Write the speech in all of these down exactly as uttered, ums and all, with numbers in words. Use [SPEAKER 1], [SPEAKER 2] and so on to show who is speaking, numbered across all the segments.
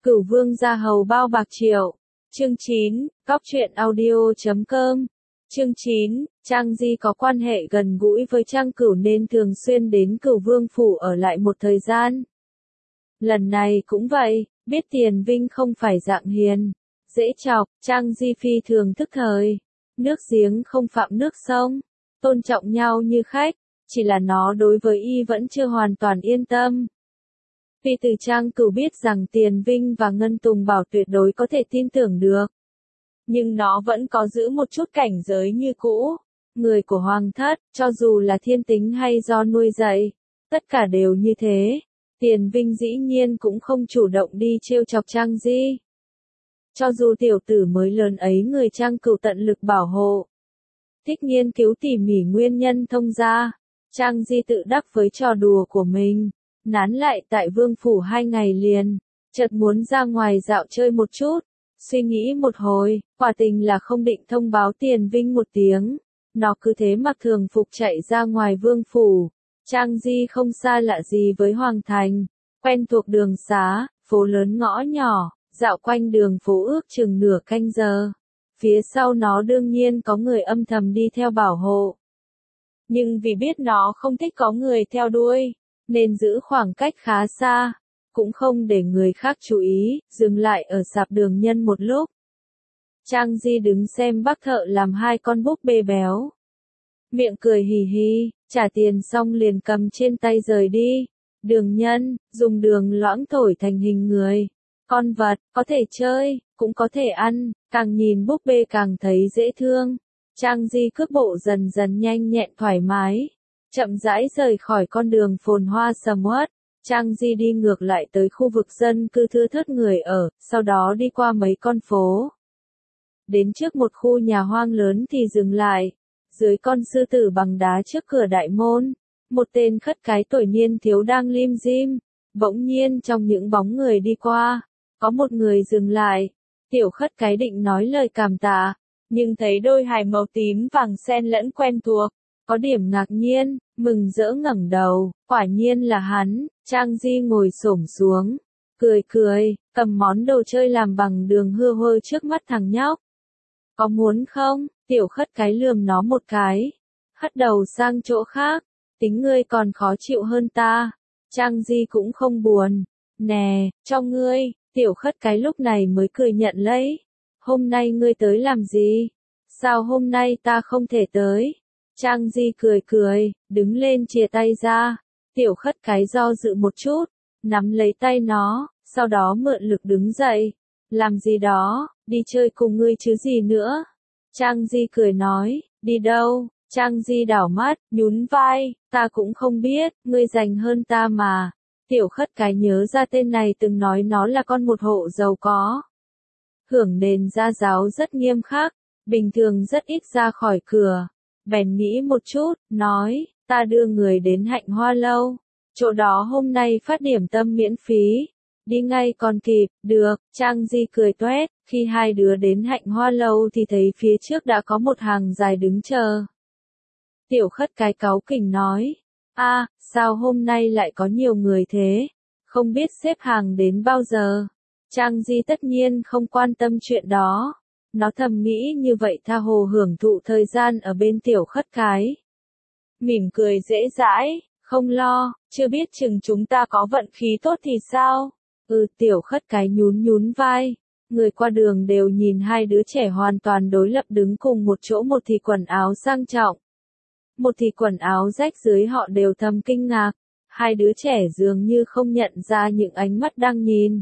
[SPEAKER 1] Cửu vương gia hầu bao bạc triệu. Chương chín, Cóc truyện audio chấm com. Chương chín, Trang Di có quan hệ gần gũi với Trang Cửu nên thường xuyên đến Cửu Vương phủ ở lại một thời gian. Lần này cũng vậy, biết Tiền Vinh không phải dạng hiền, dễ chọc, Trang Di phi thường thức thời. Nước giếng không phạm nước sông, tôn trọng nhau như khách, chỉ là nó đối với y vẫn chưa hoàn toàn yên tâm. Vì từ Trang Cửu biết rằng Tiền Vinh và Ngân Tùng Bảo tuyệt đối có thể tin tưởng được. Nhưng nó vẫn có giữ một chút cảnh giới như cũ. Người của Hoàng thất, cho dù là thiên tính hay do nuôi dạy, tất cả đều như thế. Tiền Vinh dĩ nhiên cũng không chủ động đi trêu chọc Trang Di. Cho dù tiểu tử mới lớn ấy người Trang Cửu tận lực bảo hộ, thích nghiên cứu tỉ mỉ nguyên nhân thông ra, Trang Di tự đắc với trò đùa của mình, nán lại tại vương phủ hai ngày liền, chợt muốn ra ngoài dạo chơi một chút, suy nghĩ một hồi, quả tình là không định thông báo Tiền Vinh một tiếng, nó cứ thế mặc thường phục chạy ra ngoài vương phủ. Trang Di không xa lạ gì với Hoàng thành, quen thuộc đường xá, phố lớn ngõ nhỏ, dạo quanh đường phố ước chừng nửa canh giờ. Phía sau nó đương nhiên có người âm thầm đi theo bảo hộ. Nhưng vì biết nó không thích có người theo đuôi, nên giữ khoảng cách khá xa, cũng không để người khác chú ý, dừng lại ở sạp đường nhân một lúc. Trang Di đứng xem bác thợ làm hai con búp bê béo. Miệng cười hì hì, trả tiền xong liền cầm trên tay rời đi. Đường nhân, dùng đường loãng thổi thành hình người. Con vật, có thể chơi, cũng có thể ăn, càng nhìn búp bê càng thấy dễ thương. Trang Di cước bộ dần dần nhanh nhẹn thoải mái, chậm rãi rời khỏi con đường phồn hoa sầm uất. Trang Di đi ngược lại tới khu vực dân cư thưa thớt người ở, sau đó đi qua mấy con phố. Đến trước một khu nhà hoang lớn thì dừng lại. Dưới con sư tử bằng đá trước cửa đại môn, một tên khất cái tuổi niên thiếu đang lim dim. Bỗng nhiên trong những bóng người đi qua, có một người dừng lại. Tiểu khất cái định nói lời cảm tạ, nhưng thấy đôi hài màu tím vàng xen lẫn quen thuộc, có điểm ngạc nhiên, mừng rỡ ngẩng đầu, quả nhiên là hắn. Trang Di ngồi xổm xuống, cười cười, cầm món đồ chơi làm bằng đường hưa hơ trước mắt thằng nhóc. Có muốn không? Tiểu khất cái lườm nó một cái, hất đầu sang chỗ khác, tính ngươi còn khó chịu hơn ta. Trang Di cũng không buồn, nè, cho ngươi. Tiểu khất cái lúc này mới cười nhận lấy. Hôm nay ngươi tới làm gì? Sao hôm nay ta không thể tới? Trang Di cười cười, đứng lên chìa tay ra. Tiểu khất cái do dự một chút, nắm lấy tay nó, sau đó mượn lực đứng dậy. Làm gì đó, đi chơi cùng ngươi chứ gì nữa? Trang Di cười nói, đi đâu? Trang Di đảo mắt, nhún vai, ta cũng không biết, ngươi rành hơn ta mà. Tiểu khất cái nhớ ra tên này từng nói nó là con một hộ giàu có. Hưởng nền gia giáo rất nghiêm khắc, bình thường rất ít ra khỏi cửa. Bèn nghĩ một chút, nói, ta đưa người đến Hạnh Hoa Lâu. Chỗ đó hôm nay phát điểm tâm miễn phí. Đi ngay còn kịp, được. Trang Di cười toét, khi hai đứa đến Hạnh Hoa Lâu thì thấy phía trước đã có một hàng dài đứng chờ. Tiểu khất cái cáu kỉnh nói, a, sao hôm nay lại có nhiều người thế, không biết xếp hàng đến bao giờ. Trang Di tất nhiên không quan tâm chuyện đó, nó thầm nghĩ như vậy tha hồ hưởng thụ thời gian ở bên tiểu khất cái. Mỉm cười dễ dãi, không lo, chưa biết chừng chúng ta có vận khí tốt thì sao. Ừ, tiểu khất cái nhún nhún vai. Người qua đường đều nhìn hai đứa trẻ hoàn toàn đối lập đứng cùng một chỗ, một thì quần áo sang trọng, một thì quần áo rách dưới, họ đều thầm kinh ngạc. Hai đứa trẻ dường như không nhận ra những ánh mắt đang nhìn.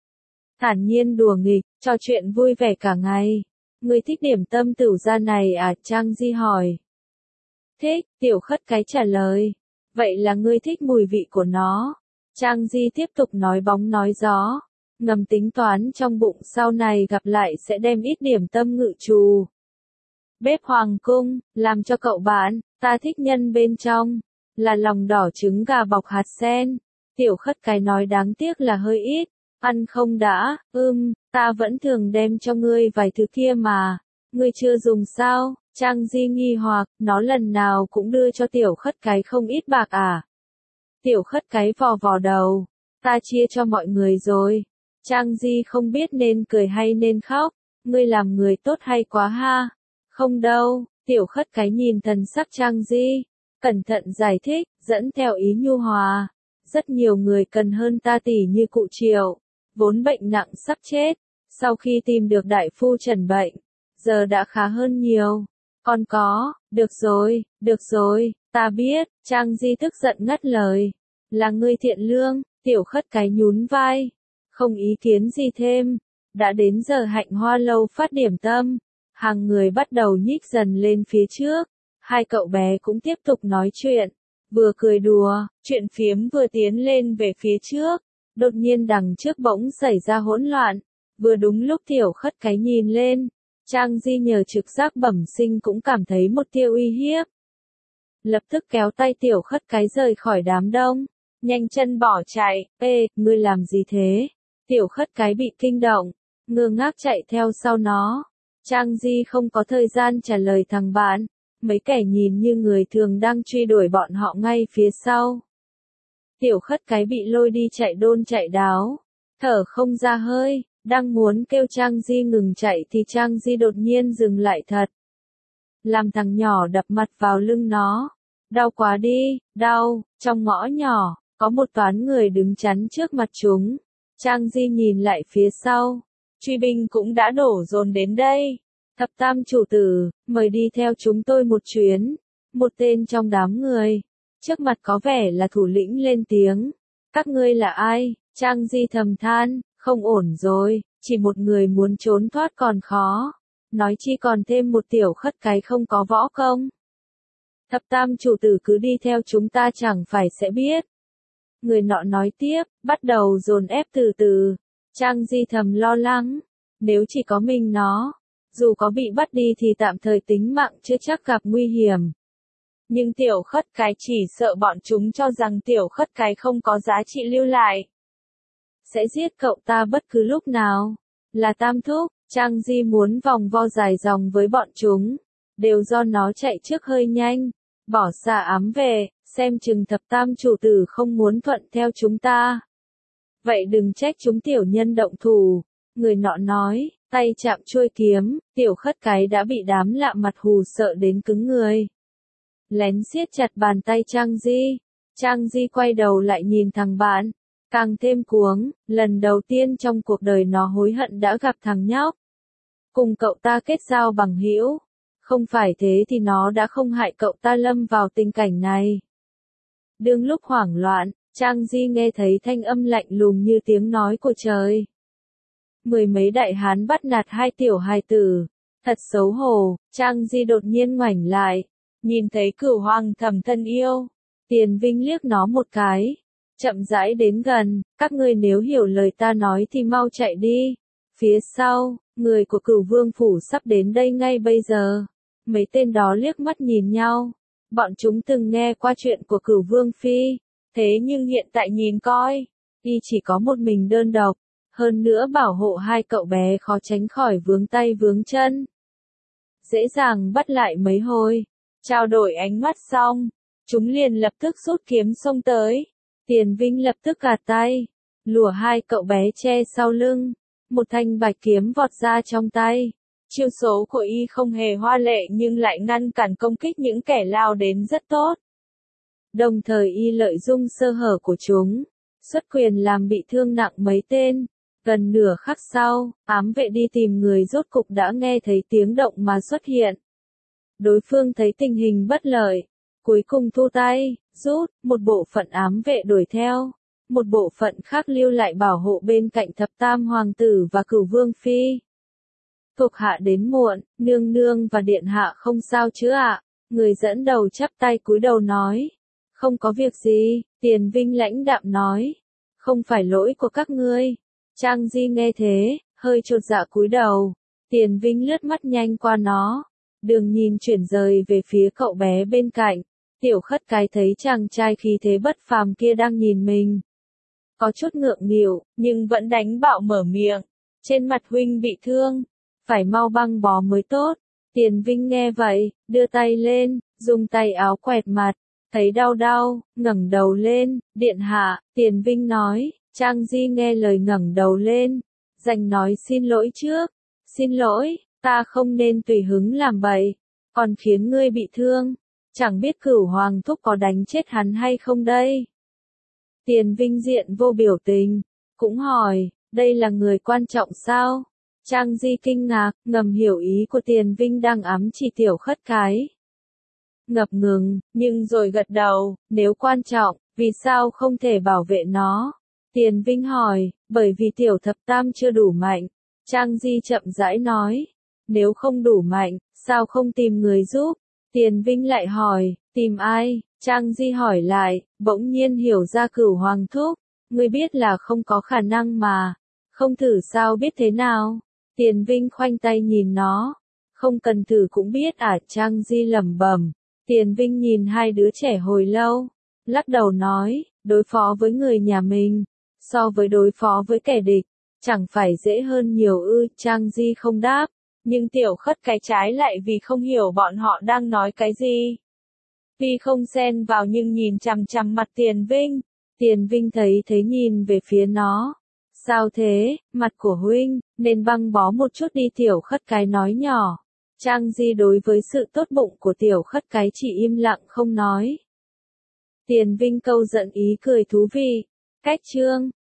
[SPEAKER 1] Thản nhiên đùa nghịch, trò chuyện vui vẻ cả ngày. Người thích điểm tâm tửu gia này à? Trang Di hỏi. Thích, tiểu khất cái trả lời. Vậy là ngươi thích mùi vị của nó. Trang Di tiếp tục nói bóng nói gió, ngầm tính toán trong bụng sau này gặp lại sẽ đem ít điểm tâm ngự trù. Bếp hoàng cung, làm cho cậu bạn, ta thích nhân bên trong, là lòng đỏ trứng gà bọc hạt sen. Tiểu khất cái nói đáng tiếc là hơi ít, ăn không đã, ưm, ta vẫn thường đem cho ngươi vài thứ kia mà, ngươi chưa dùng sao? Trang Di nghi hoặc, nó lần nào cũng đưa cho tiểu khất cái không ít bạc à? Tiểu khất cái vò vò đầu, ta chia cho mọi người rồi. Trang Di không biết nên cười hay nên khóc, ngươi làm người tốt hay quá ha. Không đâu, Tiểu Khất Cái nhìn thần sắc Trang Di, cẩn thận giải thích, dẫn theo ý nhu hòa. Rất nhiều người cần hơn ta tỷ như cụ Triệu, vốn bệnh nặng sắp chết, sau khi tìm được đại phu trần bệnh, giờ đã khá hơn nhiều. Còn có, được rồi, được rồi, ta biết, Trang Di tức giận ngắt lời. Là ngươi thiện lương, Tiểu Khất Cái nhún vai, không ý kiến gì thêm. Đã đến giờ Hạnh Hoa lâu phát điểm tâm, hàng người bắt đầu nhích dần lên phía trước, hai cậu bé cũng tiếp tục nói chuyện, vừa cười đùa, chuyện phiếm vừa tiến lên về phía trước, đột nhiên đằng trước bỗng xảy ra hỗn loạn, vừa đúng lúc Tiểu Khất Cái nhìn lên, Trang Di nhờ trực giác bẩm sinh cũng cảm thấy một tia uy hiếp. Lập tức kéo tay Tiểu Khất Cái rời khỏi đám đông, nhanh chân bỏ chạy. Ê, ngươi làm gì thế? Tiểu Khất Cái bị kinh động, ngơ ngác chạy theo sau nó. Trang Di không có thời gian trả lời thằng bạn, mấy kẻ nhìn như người thường đang truy đuổi bọn họ ngay phía sau. Tiểu Khất Cái bị lôi đi chạy đôn chạy đáo, thở không ra hơi, đang muốn kêu Trang Di ngừng chạy thì Trang Di đột nhiên dừng lại thật. Làm thằng nhỏ đập mặt vào lưng nó. Đau quá đi, đau. Trong ngõ nhỏ, có một toán người đứng chắn trước mặt chúng. Trang Di nhìn lại phía sau. Truy binh cũng đã đổ dồn đến đây. Thập Tam chủ tử, mời đi theo chúng tôi một chuyến. Một tên trong đám người, trước mặt có vẻ là thủ lĩnh lên tiếng. Các ngươi là ai? Trang Di thầm than, không ổn rồi, chỉ một người muốn trốn thoát còn khó. Nói chi còn thêm một Tiểu Khất Cái không có võ công. Thập Tam chủ tử cứ đi theo chúng ta chẳng phải sẽ biết. Người nọ nói tiếp, bắt đầu dồn ép từ từ. Trang Di thầm lo lắng, nếu chỉ có mình nó, dù có bị bắt đi thì tạm thời tính mạng chưa chắc gặp nguy hiểm. Nhưng Tiểu Khất Cái chỉ sợ bọn chúng cho rằng Tiểu Khất Cái không có giá trị lưu lại. Sẽ giết cậu ta bất cứ lúc nào. Là Tam thúc, Trang Di muốn vòng vo dài dòng với bọn chúng. Đều do nó chạy trước hơi nhanh, bỏ xa ám về, xem chừng Thập Tam chủ tử không muốn thuận theo chúng ta. Vậy đừng trách chúng tiểu nhân động thủ. Người nọ nói, tay chạm chuôi kiếm, Tiểu Khất Cái đã bị đám lạ mặt hù sợ đến cứng người. Lén siết chặt bàn tay Trang Di. Trang Di quay đầu lại nhìn thằng bạn, càng thêm cuống, lần đầu tiên trong cuộc đời nó hối hận đã gặp thằng nhóc. Cùng cậu ta kết giao bằng hữu, không phải thế thì nó đã không hại cậu ta lâm vào tình cảnh này. Đương lúc hoảng loạn, Trang Di nghe thấy thanh âm lạnh lùng như tiếng nói của trời. Mười mấy đại hán bắt nạt hai tiểu hài tử, thật xấu hổ. Trang Di đột nhiên ngoảnh lại, nhìn thấy Cửu Hoàng Thẩm thân yêu. Tiền Vinh liếc nó một cái, chậm rãi đến gần, các ngươi nếu hiểu lời ta nói thì mau chạy đi. Phía sau, người của Cửu Vương phủ sắp đến đây ngay bây giờ. Mấy tên đó liếc mắt nhìn nhau. Bọn chúng từng nghe qua chuyện của Cửu Vương phi, thế nhưng hiện tại nhìn coi, y chỉ có một mình đơn độc, hơn nữa bảo hộ hai cậu bé khó tránh khỏi vướng tay vướng chân. Dễ dàng bắt lại mấy hồi, trao đổi ánh mắt xong, chúng liền lập tức rút kiếm xông tới. Tiền Vinh lập tức gạt tay, lùa hai cậu bé che sau lưng, một thanh bạch kiếm vọt ra trong tay. Chiêu số của y không hề hoa lệ nhưng lại ngăn cản công kích những kẻ lao đến rất tốt. Đồng thời y lợi dụng sơ hở của chúng, xuất quyền làm bị thương nặng mấy tên. Gần nửa khắc sau, ám vệ đi tìm người rốt cục đã nghe thấy tiếng động mà xuất hiện. Đối phương thấy tình hình bất lợi, cuối cùng thu tay, rút, một bộ phận ám vệ đuổi theo. Một bộ phận khác lưu lại bảo hộ bên cạnh Thập Tam hoàng tử và Cửu Vương phi. Thuộc hạ đến muộn, nương nương và điện hạ không sao chứ ạ? Người dẫn đầu chắp tay cúi đầu nói. Không có việc gì, Tiền Vinh lãnh đạm nói. Không phải lỗi của các ngươi. Trang Di nghe thế, hơi chột dạ cúi đầu. Tiền Vinh lướt mắt nhanh qua nó. Đường nhìn chuyển rời về phía cậu bé bên cạnh. Tiểu Khất Cái thấy chàng trai khí thế bất phàm kia đang nhìn mình. Có chút ngượng nghịu, nhưng vẫn đánh bạo mở miệng. Trên mặt huynh bị thương, phải mau băng bó mới tốt. Tiền Vinh nghe vậy, đưa tay lên, dùng tay áo quẹt mặt, thấy đau đau, ngẩng đầu lên, điện hạ. Tiền Vinh nói, Trang Di nghe lời ngẩng đầu lên, dành nói xin lỗi trước. Xin lỗi, ta không nên tùy hứng làm bậy, còn khiến ngươi bị thương. Chẳng biết Cửu Hoàng thúc có đánh chết hắn hay không đây? Tiền Vinh diện vô biểu tình, cũng hỏi, đây là người quan trọng sao? Trang Di kinh ngạc, ngầm hiểu ý của Tiền Vinh đang ám chỉ Tiểu Khất Cái. Ngập ngừng, nhưng rồi gật đầu, nếu quan trọng, vì sao không thể bảo vệ nó? Tiền Vinh hỏi, bởi vì Tiểu Thập Tam chưa đủ mạnh. Trang Di chậm rãi nói, nếu không đủ mạnh, sao không tìm người giúp? Tiền Vinh lại hỏi, tìm ai? Trang Di hỏi lại, bỗng nhiên hiểu ra Cửu Hoàng thúc, ngươi biết là không có khả năng mà, không thử sao biết thế nào? Tiền Vinh khoanh tay nhìn nó, không cần thử cũng biết à? Trang Di lẩm bẩm. Tiền Vinh nhìn hai đứa trẻ hồi lâu, lắc đầu nói, đối phó với người nhà mình, so với đối phó với kẻ địch, chẳng phải dễ hơn nhiều ư? Trang Di không đáp, nhưng Tiểu Khất Cái trái lại vì không hiểu bọn họ đang nói cái gì. Tuy không xen vào nhưng nhìn chằm chằm mặt Tiền Vinh. Tiền Vinh thấy thế nhìn về phía nó. Sao thế, mặt của huynh, nên băng bó một chút đi. Tiểu Khất Cái nói nhỏ. Trang Di đối với sự tốt bụng của Tiểu Khất Cái chỉ im lặng không nói. Tiền Vinh câu giận ý cười thú vị. Cách chương